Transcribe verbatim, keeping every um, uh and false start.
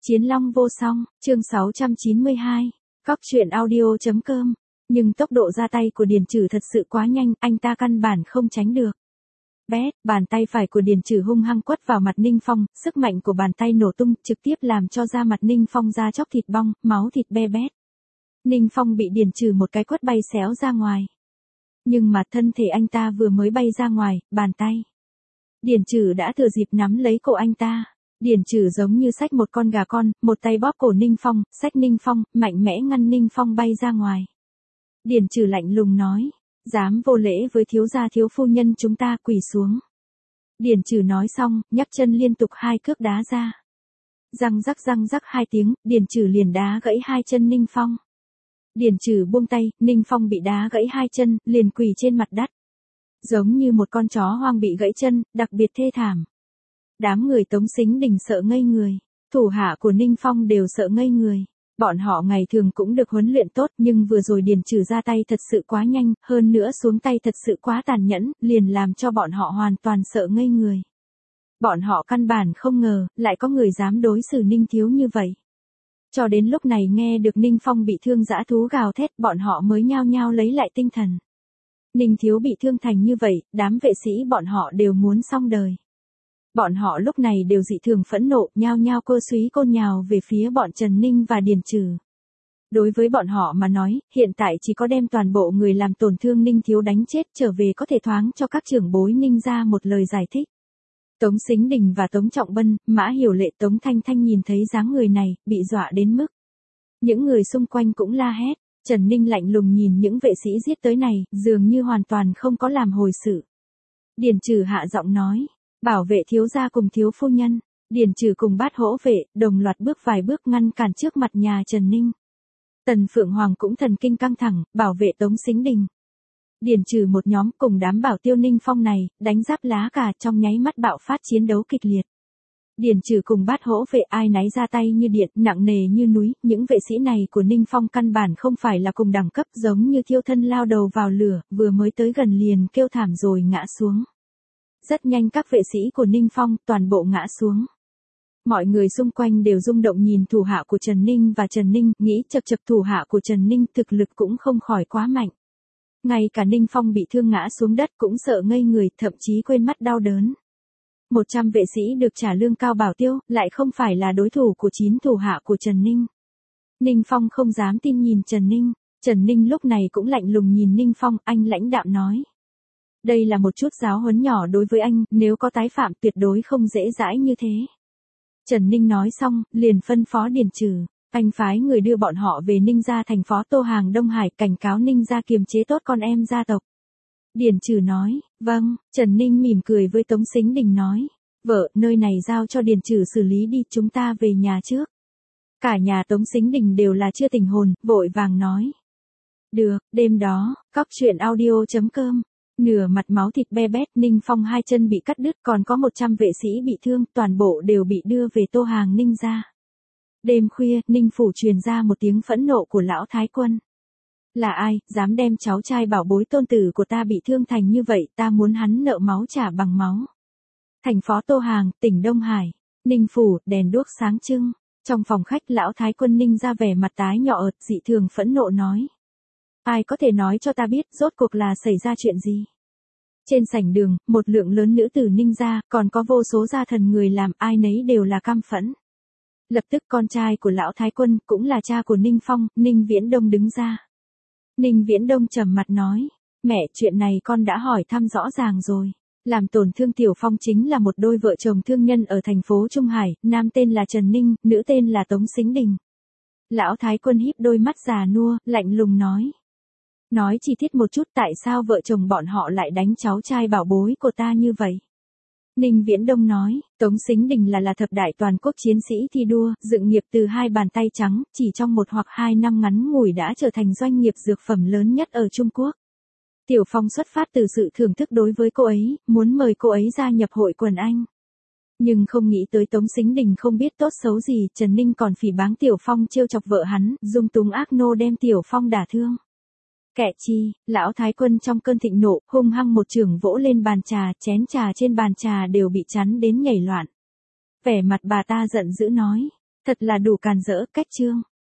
Chiến Long vô song, chương sáu trăm chín mươi hai, Cóc truyện audio chấm com. Nhưng tốc độ ra tay của Điền Trừ thật sự quá nhanh, anh ta căn bản không tránh được. Bét, bàn tay phải của Điền Trừ hung hăng quất vào mặt Ninh Phong, sức mạnh của bàn tay nổ tung, trực tiếp làm cho da mặt Ninh Phong ra chóc thịt bong, máu thịt be bét. Ninh Phong bị Điền Trừ một cái quất bay xéo ra ngoài. Nhưng mà thân thể anh ta vừa mới bay ra ngoài, bàn tay Điền Trừ đã thừa dịp nắm lấy cổ anh ta. Điền Trừ giống như xách một con gà con, một tay bóp cổ Ninh Phong, xách Ninh Phong, mạnh mẽ ngăn Ninh Phong bay ra ngoài. Điền Trừ lạnh lùng nói, dám vô lễ với thiếu gia thiếu phu nhân chúng ta, quỳ xuống. Điền Trừ nói xong, nhấc chân liên tục hai cước đá ra. Răng rắc răng rắc hai tiếng, Điền Trừ liền đá gãy hai chân Ninh Phong. Điền Trừ buông tay, Ninh Phong bị đá gãy hai chân, liền quỳ trên mặt đất. Giống như một con chó hoang bị gãy chân, đặc biệt thê thảm. Đám người Tống Sính Đình sợ ngây người, thủ hạ của Ninh Phong đều sợ ngây người. Bọn họ ngày thường cũng được huấn luyện tốt, nhưng vừa rồi Điền Trừ ra tay thật sự quá nhanh, hơn nữa xuống tay thật sự quá tàn nhẫn, liền làm cho bọn họ hoàn toàn sợ ngây người. Bọn họ căn bản không ngờ, lại có người dám đối xử Ninh Thiếu như vậy. Cho đến lúc này nghe được Ninh Phong bị thương dã thú gào thét, bọn họ mới nhao nhao lấy lại tinh thần. Ninh Thiếu bị thương thành như vậy, đám vệ sĩ bọn họ đều muốn xong đời. Bọn họ lúc này đều dị thường phẫn nộ, nhao nhao cơ súy côn nhào về phía bọn Trần Ninh và Điền Trừ. Đối với bọn họ mà nói, hiện tại chỉ có đem toàn bộ người làm tổn thương Ninh Thiếu đánh chết trở về có thể thoáng cho các trưởng bối Ninh ra một lời giải thích. Tống Sính Đình và Tống Trọng Bân, Mã Hiểu Lệ, Tống Thanh Thanh nhìn thấy dáng người này, bị dọa đến mức. Những người xung quanh cũng la hét. Trần Ninh lạnh lùng nhìn những vệ sĩ giết tới này, dường như hoàn toàn không có làm hồi sự. Điền Trừ hạ giọng nói, bảo vệ thiếu gia cùng thiếu phu nhân. Điền Trừ cùng Bát Hỗ vệ, đồng loạt bước vài bước ngăn cản trước mặt nhà Trần Ninh. Tần Phượng Hoàng cũng thần kinh căng thẳng, bảo vệ Tống Sính Đình. Điền Trừ một nhóm cùng đám bảo tiêu Ninh Phong này, đánh giáp lá cà trong nháy mắt bạo phát chiến đấu kịch liệt. Điền Trừ cùng Bát Hỗ vệ ai nấy ra tay như điện, nặng nề như núi, những vệ sĩ này của Ninh Phong căn bản không phải là cùng đẳng cấp, giống như thiêu thân lao đầu vào lửa, vừa mới tới gần liền kêu thảm rồi ngã xuống. Rất nhanh các vệ sĩ của Ninh Phong toàn bộ ngã xuống. Mọi người xung quanh đều rung động nhìn thủ hạ của Trần Ninh và Trần Ninh, nghĩ chập chập thủ hạ của Trần Ninh thực lực cũng không khỏi quá mạnh. Ngay cả Ninh Phong bị thương ngã xuống đất cũng sợ ngây người, thậm chí quên mất đau đớn. một trăm vệ sĩ được trả lương cao bảo tiêu, lại không phải là đối thủ của chín thủ hạ của Trần Ninh. Ninh Phong không dám tin nhìn Trần Ninh. Trần Ninh lúc này cũng lạnh lùng nhìn Ninh Phong, anh lãnh đạm nói. Đây là một chút giáo huấn nhỏ đối với anh, nếu có tái phạm tuyệt đối không dễ dãi như thế. Trần Ninh nói xong, liền phân phó Điền Trừ, anh phái người đưa bọn họ về Ninh gia thành phó Tô Hàng Đông Hải, cảnh cáo Ninh gia kiềm chế tốt con em gia tộc. Điền Trừ nói, vâng. Trần Ninh mỉm cười với Tống Sính Đình nói, vợ, nơi này giao cho Điền Trừ xử lý đi, chúng ta về nhà trước. Cả nhà Tống Sính Đình đều là chưa tỉnh hồn, vội vàng nói. Được. Đêm đó, Cóc truyện audio chấm com. Nửa mặt máu thịt be bét, Ninh Phong hai chân bị cắt đứt, còn có một trăm vệ sĩ bị thương, toàn bộ đều bị đưa về Tô Hàng Ninh gia. Đêm khuya, Ninh phủ truyền ra một tiếng phẫn nộ của lão thái quân. Là ai, dám đem cháu trai bảo bối tôn tử của ta bị thương thành như vậy, ta muốn hắn nợ máu trả bằng máu. Thành phó Tô Hàng, tỉnh Đông Hải, Ninh phủ, đèn đuốc sáng trưng. Trong phòng khách lão thái quân Ninh ra vẻ mặt tái nhọ ợt, dị thường phẫn nộ nói. Ai có thể nói cho ta biết rốt cuộc là xảy ra chuyện gì? Trên sảnh đường, một lượng lớn nữ tử Ninh gia, còn có vô số gia thần người làm, ai nấy đều là cam phẫn. Lập tức con trai của lão thái quân, cũng là cha của Ninh Phong, Ninh Viễn Đông đứng ra. Ninh Viễn Đông trầm mặt nói, mẹ, chuyện này con đã hỏi thăm rõ ràng rồi. Làm tổn thương Tiểu Phong chính là một đôi vợ chồng thương nhân ở thành phố Trung Hải, nam tên là Trần Ninh, nữ tên là Tống Sính Đình. Lão thái quân híp đôi mắt già nua, lạnh lùng nói. Nói chi tiết một chút, tại sao vợ chồng bọn họ lại đánh cháu trai bảo bối của ta như vậy? Ninh Viễn Đông nói, Tống Sính Đình là là thập đại toàn quốc chiến sĩ thi đua, dựng nghiệp từ hai bàn tay trắng, chỉ trong một hoặc hai năm ngắn ngủi đã trở thành doanh nghiệp dược phẩm lớn nhất ở Trung Quốc. Tiểu Phong xuất phát từ sự thưởng thức đối với cô ấy, muốn mời cô ấy gia nhập hội quần anh. Nhưng không nghĩ tới Tống Sính Đình không biết tốt xấu gì, Trần Ninh còn phỉ báng Tiểu Phong trêu chọc vợ hắn, dung túng ác nô đem Tiểu Phong đả thương. Kẻ chi, lão thái quân trong cơn thịnh nộ, hung hăng một chưởng vỗ lên bàn trà, chén trà trên bàn trà đều bị chắn đến nhảy loạn. Vẻ mặt bà ta giận dữ nói, Thật là đủ càn rỡ, cách chương.